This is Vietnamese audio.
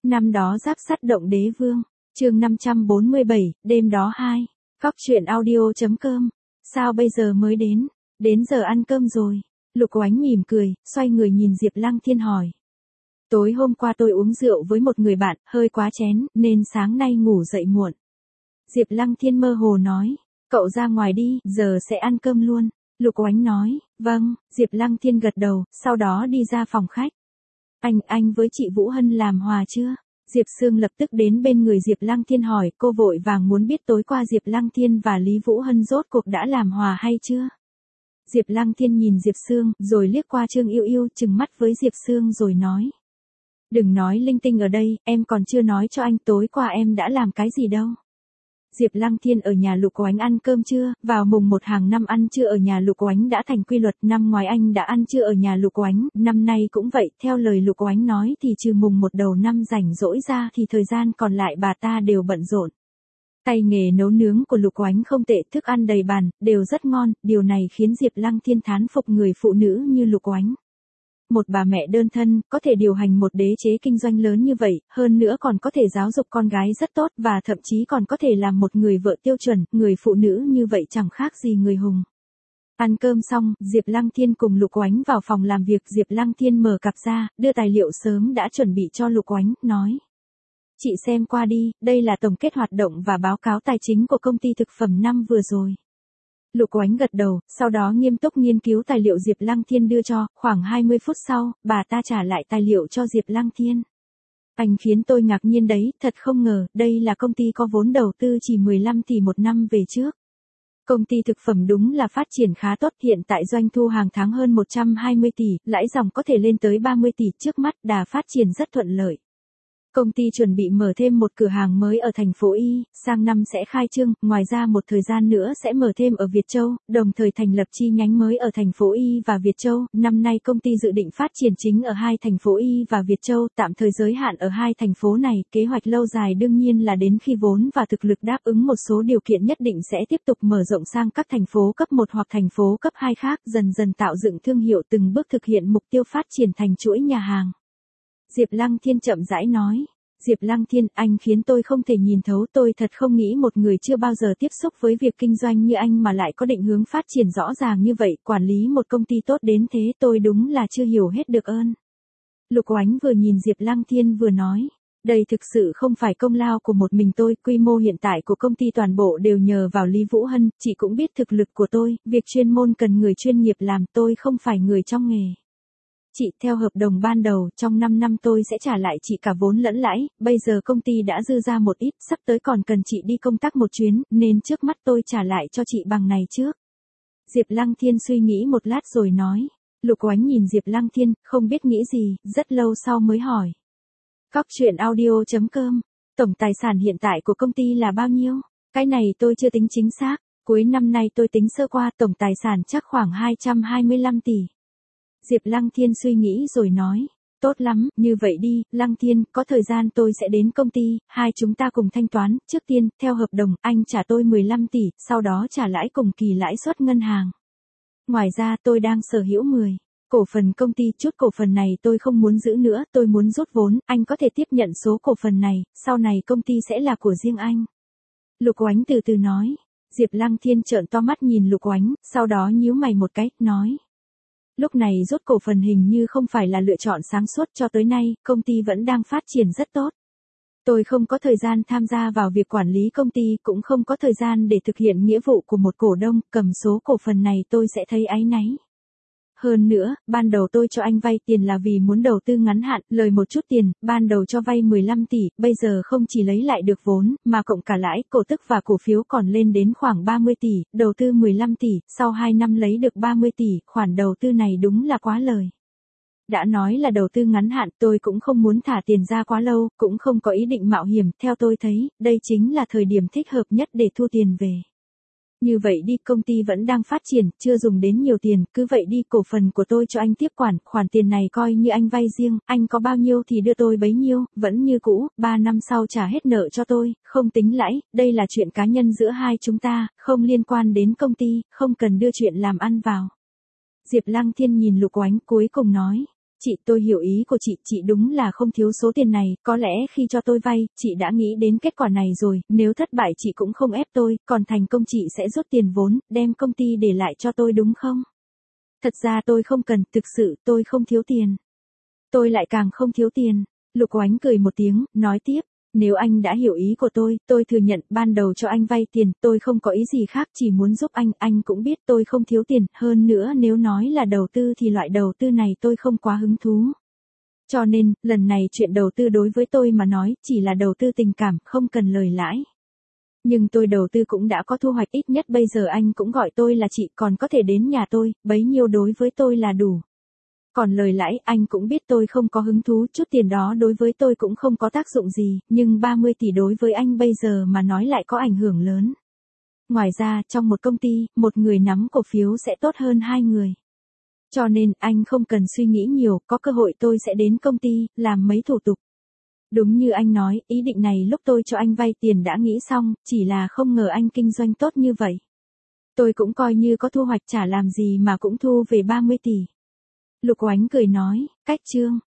Năm đó giáp sắt động đế vương, chương 547, đêm đó 2. Cóc truyện audio.com. Sao bây giờ mới đến? Đến giờ ăn cơm rồi. Lục Oánh mỉm cười, xoay người nhìn Diệp Lăng Thiên hỏi. Tối hôm qua tôi uống rượu với một người bạn, hơi quá chén, nên sáng nay ngủ dậy muộn. Diệp Lăng Thiên mơ hồ nói, cậu ra ngoài đi, giờ sẽ ăn cơm luôn. Lục Oánh nói, vâng. Diệp Lăng Thiên gật đầu, sau đó đi ra phòng khách. Anh với chị Vũ Hân làm hòa chưa? Diệp Sương lập tức đến bên người Diệp Lăng Thiên hỏi, cô vội vàng muốn biết tối qua Diệp Lăng Thiên và Lý Vũ Hân rốt cuộc đã làm hòa hay chưa? Diệp Lăng Thiên nhìn Diệp Sương, rồi liếc qua Trương Yêu Yêu, trừng mắt với Diệp Sương rồi nói. Đừng nói linh tinh ở đây, em còn chưa nói cho anh tối qua em đã làm cái gì đâu. Diệp Lăng Thiên ở nhà Lục Oánh ăn cơm trưa, vào mùng 1 hàng năm ăn trưa ở nhà Lục Oánh đã thành quy luật, năm ngoái anh đã ăn trưa ở nhà Lục Oánh, năm nay cũng vậy, theo lời Lục Oánh nói thì trừ mùng 1 đầu năm rảnh rỗi ra thì thời gian còn lại bà ta đều bận rộn. Tay nghề nấu nướng của Lục Oánh không tệ, thức ăn đầy bàn, đều rất ngon, điều này khiến Diệp Lăng Thiên thán phục người phụ nữ như Lục Oánh. Một bà mẹ đơn thân, có thể điều hành một đế chế kinh doanh lớn như vậy, hơn nữa còn có thể giáo dục con gái rất tốt và thậm chí còn có thể làm một người vợ tiêu chuẩn, người phụ nữ như vậy chẳng khác gì người hùng. Ăn cơm xong, Diệp Lăng Thiên cùng Lục Oánh vào phòng làm việc, Diệp Lăng Thiên mở cặp ra, đưa tài liệu sớm đã chuẩn bị cho Lục Oánh, nói. Chị xem qua đi, đây là tổng kết hoạt động và báo cáo tài chính của công ty thực phẩm năm vừa rồi. Lục Oánh gật đầu, sau đó nghiêm túc nghiên cứu tài liệu Diệp Lăng Thiên đưa cho, khoảng 20 phút sau, bà ta trả lại tài liệu cho Diệp Lăng Thiên. Anh khiến tôi ngạc nhiên đấy, thật không ngờ, đây là công ty có vốn đầu tư chỉ 15 tỷ một năm về trước. Công ty thực phẩm đúng là phát triển khá tốt, hiện tại doanh thu hàng tháng hơn 120 tỷ, lãi dòng có thể lên tới 30 tỷ, trước mắt đà phát triển rất thuận lợi. Công ty chuẩn bị mở thêm một cửa hàng mới ở thành phố Y, sang năm sẽ khai trương, ngoài ra một thời gian nữa sẽ mở thêm ở Việt Châu, đồng thời thành lập chi nhánh mới ở thành phố Y và Việt Châu. Năm nay công ty dự định phát triển chính ở hai thành phố Y và Việt Châu, tạm thời giới hạn ở hai thành phố này, kế hoạch lâu dài đương nhiên là đến khi vốn và thực lực đáp ứng một số điều kiện nhất định sẽ tiếp tục mở rộng sang các thành phố cấp 1 hoặc thành phố cấp 2 khác, dần dần tạo dựng thương hiệu, từng bước thực hiện mục tiêu phát triển thành chuỗi nhà hàng. Diệp Lăng Thiên chậm rãi nói. Diệp Lăng Thiên, anh khiến tôi không thể nhìn thấu, tôi thật không nghĩ một người chưa bao giờ tiếp xúc với việc kinh doanh như anh mà lại có định hướng phát triển rõ ràng như vậy, quản lý một công ty tốt đến thế, tôi đúng là chưa hiểu hết được ơn. Lục Oánh vừa nhìn Diệp Lăng Thiên vừa nói, đây thực sự không phải công lao của một mình tôi, quy mô hiện tại của công ty toàn bộ đều nhờ vào Lý Vũ Hân, chị cũng biết thực lực của tôi, việc chuyên môn cần người chuyên nghiệp làm, tôi không phải người trong nghề. Chị, theo hợp đồng ban đầu, trong 5 năm tôi sẽ trả lại chị cả vốn lẫn lãi, bây giờ công ty đã dư ra một ít, sắp tới còn cần chị đi công tác một chuyến, nên trước mắt tôi trả lại cho chị bằng này trước. Diệp Lăng Thiên suy nghĩ một lát rồi nói. Lục Oánh nhìn Diệp Lăng Thiên, không biết nghĩ gì, rất lâu sau mới hỏi. Cóc truyện audio.com, tổng tài sản hiện tại của công ty là bao nhiêu? Cái này tôi chưa tính chính xác, cuối năm nay tôi tính sơ qua, tổng tài sản chắc khoảng 225 tỷ. Diệp Lăng Thiên suy nghĩ rồi nói, tốt lắm, như vậy đi, Lăng Thiên, có thời gian tôi sẽ đến công ty, hai chúng ta cùng thanh toán, trước tiên, theo hợp đồng, anh trả tôi 15 tỷ, sau đó trả lãi cùng kỳ lãi suất ngân hàng. Ngoài ra tôi đang sở hữu 10 cổ phần công ty, chút cổ phần này tôi không muốn giữ nữa, tôi muốn rút vốn, anh có thể tiếp nhận số cổ phần này, sau này công ty sẽ là của riêng anh. Lục Oánh từ từ nói. Diệp Lăng Thiên trợn to mắt nhìn Lục Oánh, sau đó nhíu mày một cái, nói. Lúc này rút cổ phần hình như không phải là lựa chọn sáng suốt, cho tới nay, công ty vẫn đang phát triển rất tốt. Tôi không có thời gian tham gia vào việc quản lý công ty, cũng không có thời gian để thực hiện nghĩa vụ của một cổ đông, cầm số cổ phần này tôi sẽ thấy áy náy. Hơn nữa, ban đầu tôi cho anh vay tiền là vì muốn đầu tư ngắn hạn, lời một chút tiền, ban đầu cho vay 15 tỷ, bây giờ không chỉ lấy lại được vốn, mà cộng cả lãi, cổ tức và cổ phiếu còn lên đến khoảng 30 tỷ, đầu tư 15 tỷ, sau 2 năm lấy được 30 tỷ, khoản đầu tư này đúng là quá lời. Đã nói là đầu tư ngắn hạn, tôi cũng không muốn thả tiền ra quá lâu, cũng không có ý định mạo hiểm, theo tôi thấy, đây chính là thời điểm thích hợp nhất để thu tiền về. Như vậy đi, công ty vẫn đang phát triển, chưa dùng đến nhiều tiền, cứ vậy đi, cổ phần của tôi cho anh tiếp quản, khoản tiền này coi như anh vay riêng, anh có bao nhiêu thì đưa tôi bấy nhiêu, vẫn như cũ, 3 năm sau trả hết nợ cho tôi, không tính lãi, đây là chuyện cá nhân giữa hai chúng ta, không liên quan đến công ty, không cần đưa chuyện làm ăn vào. Diệp Lăng Thiên nhìn Lục Oánh cuối cùng nói. Chị, tôi hiểu ý của chị đúng là không thiếu số tiền này, có lẽ khi cho tôi vay, chị đã nghĩ đến kết quả này rồi, nếu thất bại chị cũng không ép tôi, còn thành công chị sẽ rút tiền vốn, đem công ty để lại cho tôi đúng không? Thật ra tôi không cần, thực sự tôi không thiếu tiền. Tôi lại càng không thiếu tiền. Lục Oánh cười một tiếng, nói tiếp, nếu anh đã hiểu ý của tôi thừa nhận ban đầu cho anh vay tiền, tôi không có ý gì khác, chỉ muốn giúp anh cũng biết tôi không thiếu tiền, hơn nữa nếu nói là đầu tư thì loại đầu tư này tôi không quá hứng thú. Cho nên, lần này chuyện đầu tư đối với tôi mà nói, chỉ là đầu tư tình cảm, không cần lời lãi. Nhưng tôi đầu tư cũng đã có thu hoạch, ít nhất bây giờ anh cũng gọi tôi là chị, còn có thể đến nhà tôi, bấy nhiêu đối với tôi là đủ. Còn lời lãi, anh cũng biết tôi không có hứng thú, chút tiền đó đối với tôi cũng không có tác dụng gì, nhưng 30 tỷ đối với anh bây giờ mà nói lại có ảnh hưởng lớn. Ngoài ra, trong một công ty, một người nắm cổ phiếu sẽ tốt hơn hai người. Cho nên, anh không cần suy nghĩ nhiều, có cơ hội tôi sẽ đến công ty, làm mấy thủ tục. Đúng như anh nói, ý định này lúc tôi cho anh vay tiền đã nghĩ xong, chỉ là không ngờ anh kinh doanh tốt như vậy. Tôi cũng coi như có thu hoạch, chả làm gì mà cũng thu về 30 tỷ. Lục Oánh cười nói, cách chương.